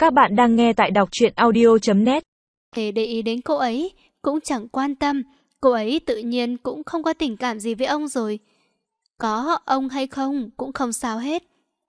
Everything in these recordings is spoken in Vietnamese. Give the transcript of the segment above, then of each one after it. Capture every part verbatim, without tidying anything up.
Các bạn đang nghe tại đọc truyện audio chấm net. Để để ý đến cô ấy, cũng chẳng quan tâm. Cô ấy tự nhiên cũng không có tình cảm gì với ông rồi. Có ông hay không cũng không sao hết.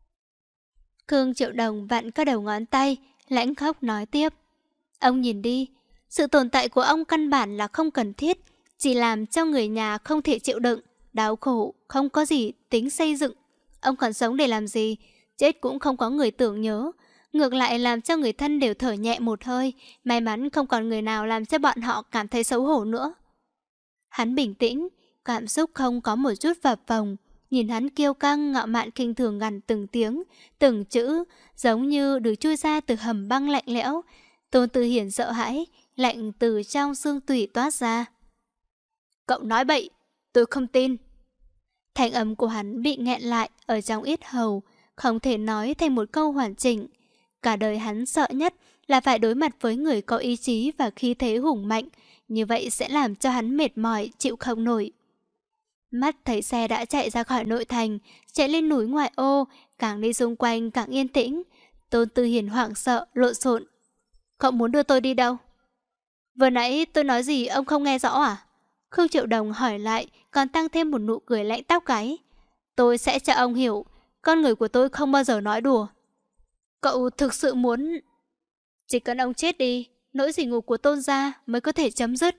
Khương Triệu Đồng vặn các đầu ngón tay, lãnh khóc nói tiếp. Ông nhìn đi, sự tồn tại của ông căn bản là không cần thiết, chỉ làm cho người nhà không thể chịu đựng, đau khổ, không có gì tính xây dựng. Ông còn sống để làm gì? Chết cũng không có người tưởng nhớ. Ngược lại làm cho người thân đều thở nhẹ một hơi, may mắn không còn người nào làm cho bọn họ cảm thấy xấu hổ nữa. Hắn bình tĩnh, cảm xúc không có một chút phập phồng, nhìn hắn kiêu căng ngạo mạn khinh thường gằn từng tiếng, từng chữ, giống như được chui ra từ hầm băng lạnh lẽo. Tôn Tư Hiển sợ hãi, lạnh từ trong xương tủy toát ra. Cậu nói bậy, tôi không tin. Thanh âm của hắn bị nghẹn lại ở trong yết hầu, không thể nói thành một câu hoàn chỉnh. Cả đời hắn sợ nhất là phải đối mặt với người có ý chí và khí thế hùng mạnh, như vậy sẽ làm cho hắn mệt mỏi, chịu không nổi. Mắt thấy xe đã chạy ra khỏi nội thành, chạy lên núi ngoại ô, càng đi xung quanh càng yên tĩnh. Tôn Tư Hiển hoảng sợ, lộn xộn. Cậu muốn đưa tôi đi đâu? Vừa nãy tôi nói gì ông không nghe rõ à? Khương Triệu Đồng hỏi lại, còn tăng thêm một nụ cười lạnh tóc gáy. Tôi sẽ cho ông hiểu, con người của tôi không bao giờ nói đùa. Cậu thực sự muốn... Chỉ cần ông chết đi, nỗi sỉ nhục của Tôn gia mới có thể chấm dứt.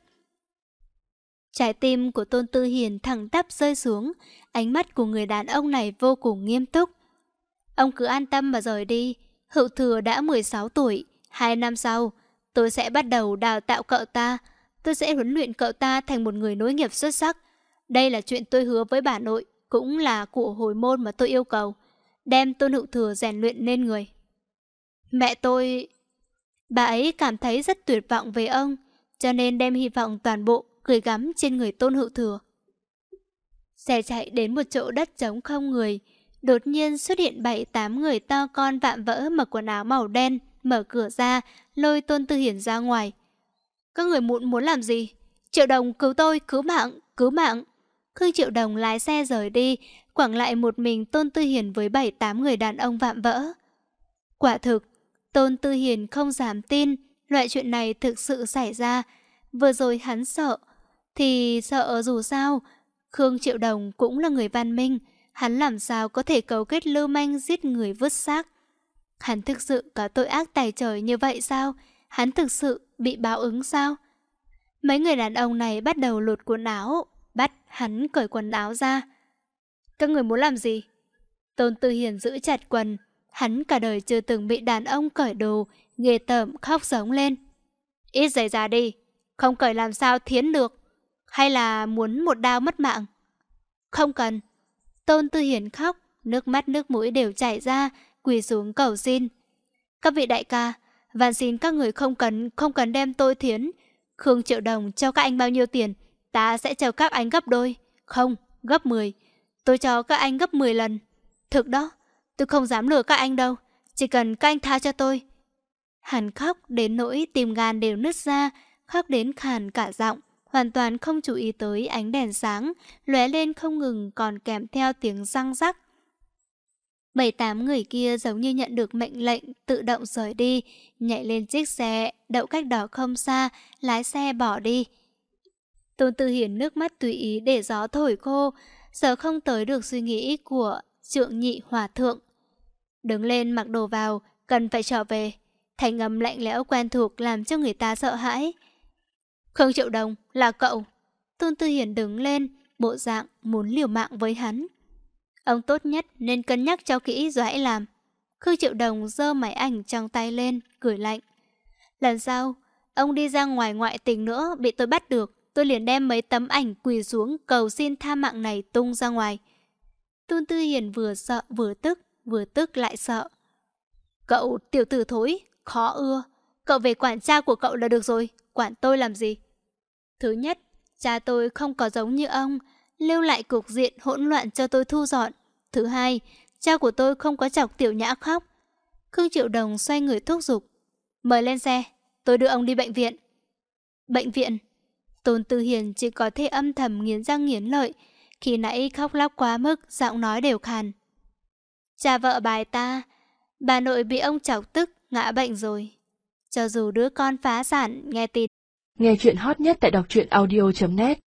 Trái tim của Tôn Tư Hiền thẳng tắp rơi xuống, ánh mắt của người đàn ông này vô cùng nghiêm túc. Ông cứ an tâm mà rời đi, Hữu Thừa đã mười sáu tuổi, hai năm sau, tôi sẽ bắt đầu đào tạo cậu ta, tôi sẽ huấn luyện cậu ta thành một người nối nghiệp xuất sắc. Đây là chuyện tôi hứa với bà nội, cũng là của hồi môn mà tôi yêu cầu, đem Tôn Hữu Thừa rèn luyện nên người. Mẹ tôi... Bà ấy cảm thấy rất tuyệt vọng về ông, cho nên đem hy vọng toàn bộ gửi gắm trên người Tôn Hữu Thừa. Xe chạy đến một chỗ đất trống không người, đột nhiên xuất hiện bảy tám người to con vạm vỡ mặc quần áo màu đen, mở cửa ra, lôi Tôn Tư Hiển ra ngoài. Các người muốn muốn làm gì? Triệu Đồng cứu tôi, cứu mạng, cứu mạng. Khương Triệu Đồng lái xe rời đi, quẳng lại một mình Tôn Tư Hiển với bảy tám người đàn ông vạm vỡ. Quả thực, Tôn Tư Hiển không dám tin loại chuyện này thực sự xảy ra. Vừa rồi hắn sợ, thì sợ dù sao. Khương Triệu Đồng cũng là người văn minh, hắn làm sao có thể cấu kết lưu manh giết người vứt xác. Hắn thực sự có tội ác tày trời như vậy sao? Hắn thực sự bị báo ứng sao? Mấy người đàn ông này bắt đầu lột quần áo, bắt hắn cởi quần áo ra. Các người muốn làm gì? Tôn Tư Hiển giữ chặt quần. Hắn cả đời chưa từng bị đàn ông cởi đồ, ghê tởm khóc giống lên. Ít giày ra đi, không cởi làm sao thiến được. Hay là muốn một đao mất mạng? Không cần. Tôn Tư Hiển khóc, nước mắt nước mũi đều chảy ra, quỳ xuống cầu xin. Các vị đại ca, van xin các người không cần, không cần đem tôi thiến. Khương Triệu Đồng cho các anh bao nhiêu tiền, ta sẽ cho các anh gấp đôi. Không, gấp mười. Tôi cho các anh gấp mười lần. Thực đó, tôi không dám lừa các anh đâu. Chỉ cần các anh tha cho tôi. Hắn khóc đến nỗi tim gan đều nứt ra, khóc đến khàn cả giọng, hoàn toàn không chú ý tới ánh đèn sáng lóe lên không ngừng, còn kèm theo tiếng răng rắc. Bảy tám người kia giống như nhận được mệnh lệnh tự động rời đi, nhảy lên chiếc xe đậu cách đó không xa, lái xe bỏ đi. Tôn Tư Hiển nước mắt tùy ý để gió thổi khô, giờ không tới được suy nghĩ của Trượng Nhị Hòa Thượng. Đứng lên mặc đồ vào, cần phải trở về. Thanh âm lạnh lẽo quen thuộc làm cho người ta sợ hãi. Khương Triệu Đồng, là cậu. Tôn Tư Hiển đứng lên, bộ dạng muốn liều mạng với hắn. Ông tốt nhất nên cân nhắc cho kỹ rồi hãy làm. Khương Triệu Đồng giơ máy ảnh trong tay lên, cười lạnh. Lần sau, ông đi ra ngoài ngoại tình nữa bị tôi bắt được, tôi liền đem mấy tấm ảnh quỳ xuống cầu xin tha mạng này tung ra ngoài. Tôn Tư Hiển vừa sợ vừa tức, vừa tức lại sợ. Cậu tiểu tử thối, khó ưa. Cậu về quản cha của cậu là được rồi, quản tôi làm gì? Thứ nhất, cha tôi không có giống như ông, lưu lại cục diện hỗn loạn cho tôi thu dọn. Thứ hai, cha của tôi không có chọc Tiểu Nhã khóc. Khương Triệu Đồng xoay người thúc giục. Mời lên xe, tôi đưa ông đi bệnh viện. Bệnh viện? Tôn Tư Hiền chỉ có thể âm thầm nghiến răng nghiến lợi. Khi nãy khóc lóc quá mức, giọng nói đều khàn. Cha vợ bài ta, bà nội bị ông chọc tức, ngã bệnh rồi. Cho dù đứa con phá sản nghe tin. Nghe chuyện hot nhất tại đọc truyện audio chấm net